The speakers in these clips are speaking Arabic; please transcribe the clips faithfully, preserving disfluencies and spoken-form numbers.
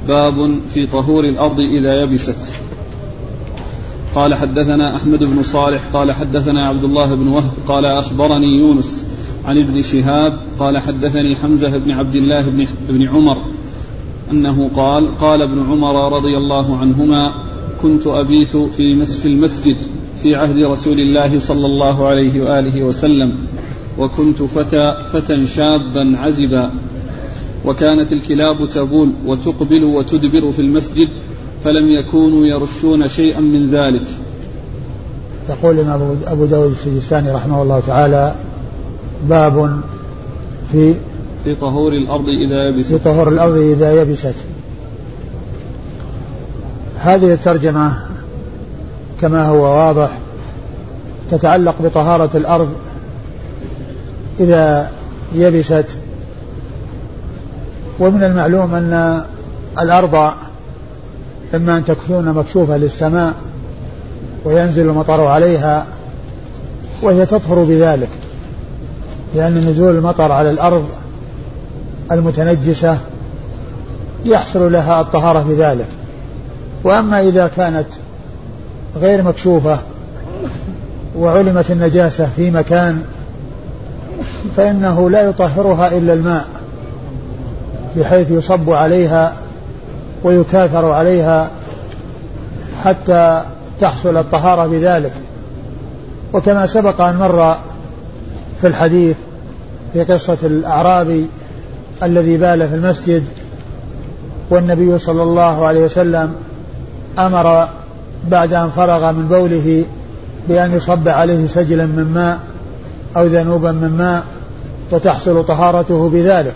باب في طهور الأرض إذا يبست. قال حدثنا أحمد بن صالح قال حدثنا عبد الله بن وهب قال أخبرني يونس عن ابن شهاب قال حدثني حمزة بن عبد الله بن عمر أنه قال قال ابن عمر رضي الله عنهما كنت أبيت في المسجد في عهد رسول الله صلى الله عليه وآله وسلم وكنت فتى فتى شابا عزبا وكانت الكلاب تبول وتقبل وتدبر في المسجد فلم يكونوا يرشون شيئا من ذلك. يقول أبو داود السجستاني رحمه الله تعالى باب في في طهور الأرض إذا يبست. في طهور الأرض إذا يبست. هذه الترجمة كما هو واضح تتعلق بطهارة الأرض إذا يبست. ومن المعلوم أن الأرض إما أن تكون مكشوفة للسماء وينزل المطر عليها وهي تطهر بذلك، لأن نزول المطر على الأرض المتنجسة يحصل لها الطهارة بذلك. وأما إذا كانت غير مكشوفة وعلمت النجاسة في مكان فإنه لا يطهرها إلا الماء، بحيث يصب عليها ويكاثر عليها حتى تحصل الطهارة بذلك. وكما سبق أن مر في الحديث في قصة الأعرابي الذي بال في المسجد والنبي صلى الله عليه وسلم أمر بعد أن فرغ من بوله بأن يصب عليه سجلا من ماء أو ذنوبا من ماء وتحصل طهارته بذلك.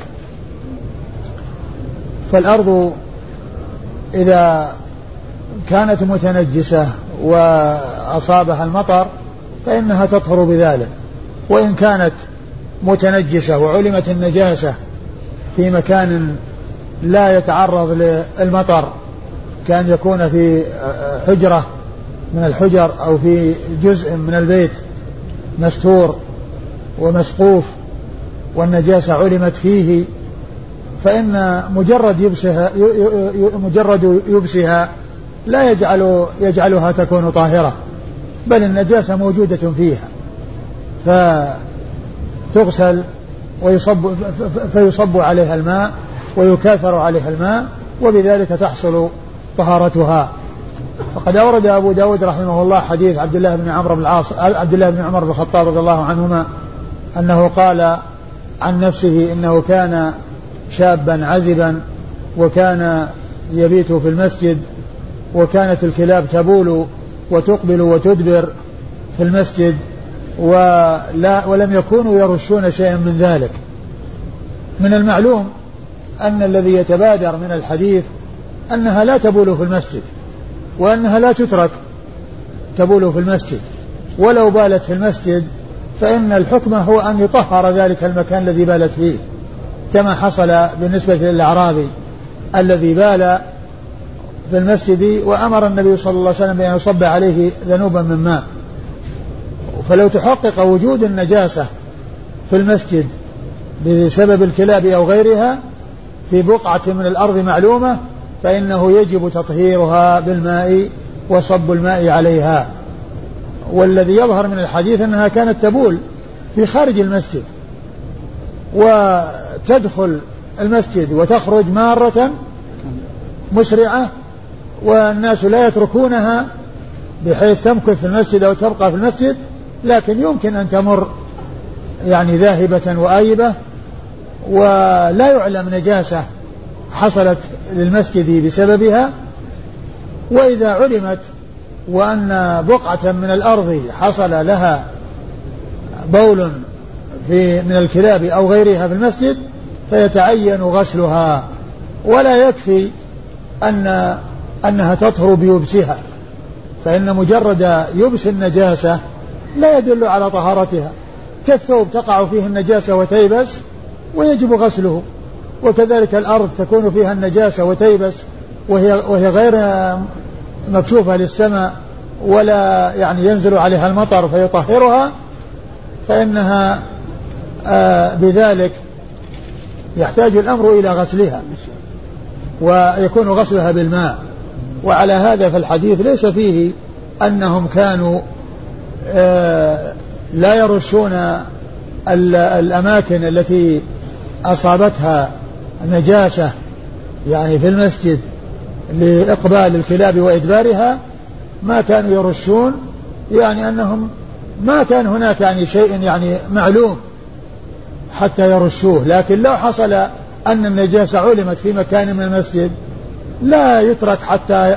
فالأرض إذا كانت متنجسة وأصابها المطر فإنها تطهر بذلك، وإن كانت متنجسة وعلمت النجاسة في مكان لا يتعرض للمطر كان يكون في حجرة من الحجر أو في جزء من البيت مستور ومسقوف والنجاسة علمت فيه، فإن مجرد يبسها مجرد يبسها لا يجعل يجعلها تكون طاهرة، بل النجاسة موجودة فيها فتغسل ويصب فيصب عليها الماء ويكاثر عليها الماء وبذلك تحصل طهارتها. فقد أورد أبو داود رحمه الله حديث عبد الله بن عمرو بن العاص عبد الله بن عمر بن الخطاب رضي الله عنهما أنه قال عن نفسه إنه كان شابا عزبا وكان يبيت في المسجد وكانت الكلاب تبول وتقبل وتدبر في المسجد ولا ولم يكونوا يرشون شيئا من ذلك. من المعلوم أن الذي يتبادر من الحديث أنها لا تبول في المسجد وأنها لا تترك تبول في المسجد، ولو بالت في المسجد فإن الحكم هو أن يطهر ذلك المكان الذي بالت فيه، كما حصل بالنسبة للأعرابي الذي بال في المسجد وأمر النبي صلى الله عليه وسلم بأن يصب عليه ذنوبا من ماء. فلو تحقق وجود النجاسة في المسجد بسبب الكلاب أو غيرها في بقعة من الأرض معلومة فإنه يجب تطهيرها بالماء وصب الماء عليها. والذي يظهر من الحديث أنها كانت تبول في خارج المسجد وتدخل المسجد وتخرج مارة مسرعة والناس لا يتركونها بحيث تمكث في المسجد أو تبقى في المسجد، لكن يمكن أن تمر يعني ذاهبة وآيبة ولا يعلم نجاسة حصلت للمسجد بسببها. وإذا علمت وأن بقعة من الأرض حصل لها بول في من الكلاب أو غيرها في المسجد فيتعين غسلها، ولا يكفي أن أنها تطهر بيبسها، فإن مجرد يبس النجاسة لا يدل على طهارتها، كالثوب تقع فيه النجاسة وتيبس ويجب غسله، وكذلك الأرض تكون فيها النجاسة وتيبس وهي, وهي غير مكشوفة للسماء ولا يعني ينزل عليها المطر فيطهرها، فإنها آه بذلك يحتاج الأمر إلى غسلها. ويكون غسلها بالماء. وعلى هذا فالحديث ليس فيه أنهم كانوا لا يرشون الأماكن التي أصابتها نجاسة يعني في المسجد لإقبال الكلاب وإدبارها، ما كانوا يرشون، يعني أنهم ما كان هناك يعني شيء يعني معلوم حتى يرشوه. لكن لو حصل أن النجاسة علمت في مكان من المسجد لا يترك حتى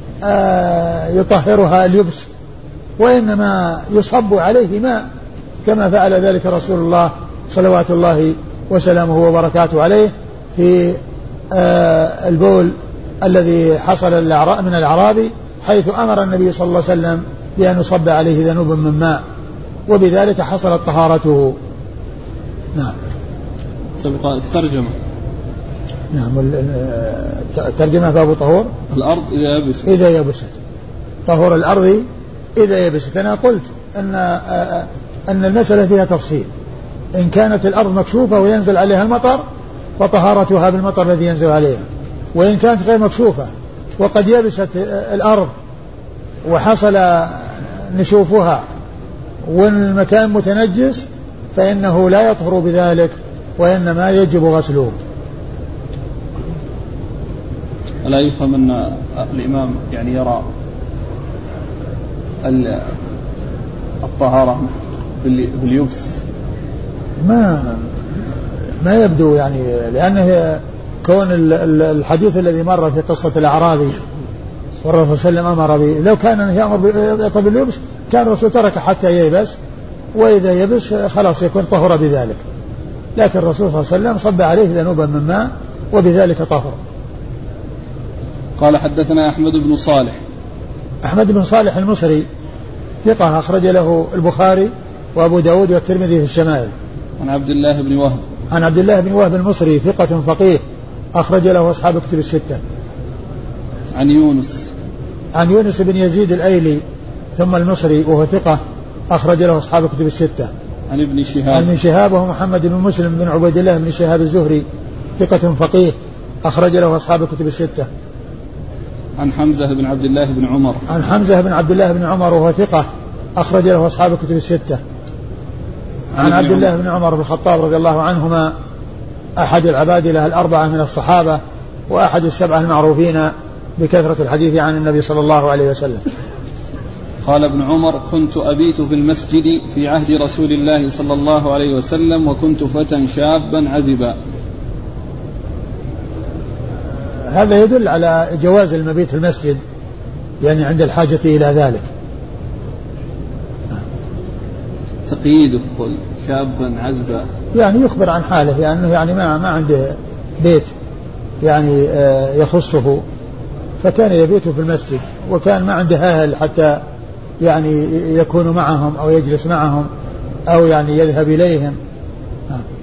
يطهرها اليبس، وإنما يصب عليه ماء كما فعل ذلك رسول الله صلوات الله وسلامه وبركاته عليه في البول الذي حصل من الأعرابي، حيث أمر النبي صلى الله عليه وسلم بأن يصب عليه ذنوب من ماء، وبذلك حصلت طهارته. نعم. تبقى الترجمة. نعم. الترجمة باب طهور الأرض إذا يبست. إذا يبست طهور الأرض إذا يبست. أنا قلت أن أن المسألة فيها تفصيل. إن كانت الأرض مكشوفة وينزل عليها المطر فطهارتها بالمطر الذي ينزل عليها، وإن كانت غير مكشوفة وقد يبست الأرض وحصل نشوفها والمكان متنجس فإنه لا يطهر بذلك، وإنما يجب غسله. ألا يفهم أن الإمام يعني يرى الطهارة باليبس؟ ما ما يبدو يعني، لأنه كون الحديث الذي مر في قصة الأعرابي والرسول صلى الله عليه وسلم أمر به، لو كان يأمر باليبس كان الرسول ترك حتى ييبس، وإذا يبس خلاص يكون طهر بذلك. لكن الرسول صلى الله عليه وسلم صب عليه ذنوبا من ماء وبذلك طهر. قال حدثنا أحمد بن صالح. أحمد بن صالح المصري ثقة أخرج له البخاري وأبو داود والترمذي في الشمائل. عن عبد الله بن وهب. عن عبد الله بن وهب المصري ثقة فقيه أخرج له أصحاب كتب الستة. عن يونس. عن يونس بن يزيد الأيلي ثم المصري وهو ثقة أخرج له أصحاب كتب الستة. عن ابن شهاب. عن ابن شهاب وهو محمد بن مسلم بن عبيد الله بن شهاب الزهري ثقة فقيه أخرج له أصحاب كتب الستة. عن حمزة بن عبد الله بن عمر. عن حمزة بن عبد الله بن عمر وهو ثقة أخرج له أصحاب كتب الستة. عن عبد الله بن عمر بن الخطاب رضي الله عنهما أحد العبادلة الأربعة من الصحابة وأحد السبعة المعروفين بكثرة الحديث عن النبي صلى الله عليه وسلم. قال ابن عمر: كنت أبيت في المسجد في عهد رسول الله صلى الله عليه وسلم وكنت فتى شابا عزبا. هذا يدل على جواز المبيت في المسجد يعني عند الحاجة إلى ذلك. تقييده شابا عزبا يعني يخبر عن حاله، لأنه يعني ما ما عنده بيت يعني يخصه، فكان يبيت في المسجد، وكان ما عنده أهل حتى يعني يكون معهم أو يجلس معهم أو يعني يذهب إليهم.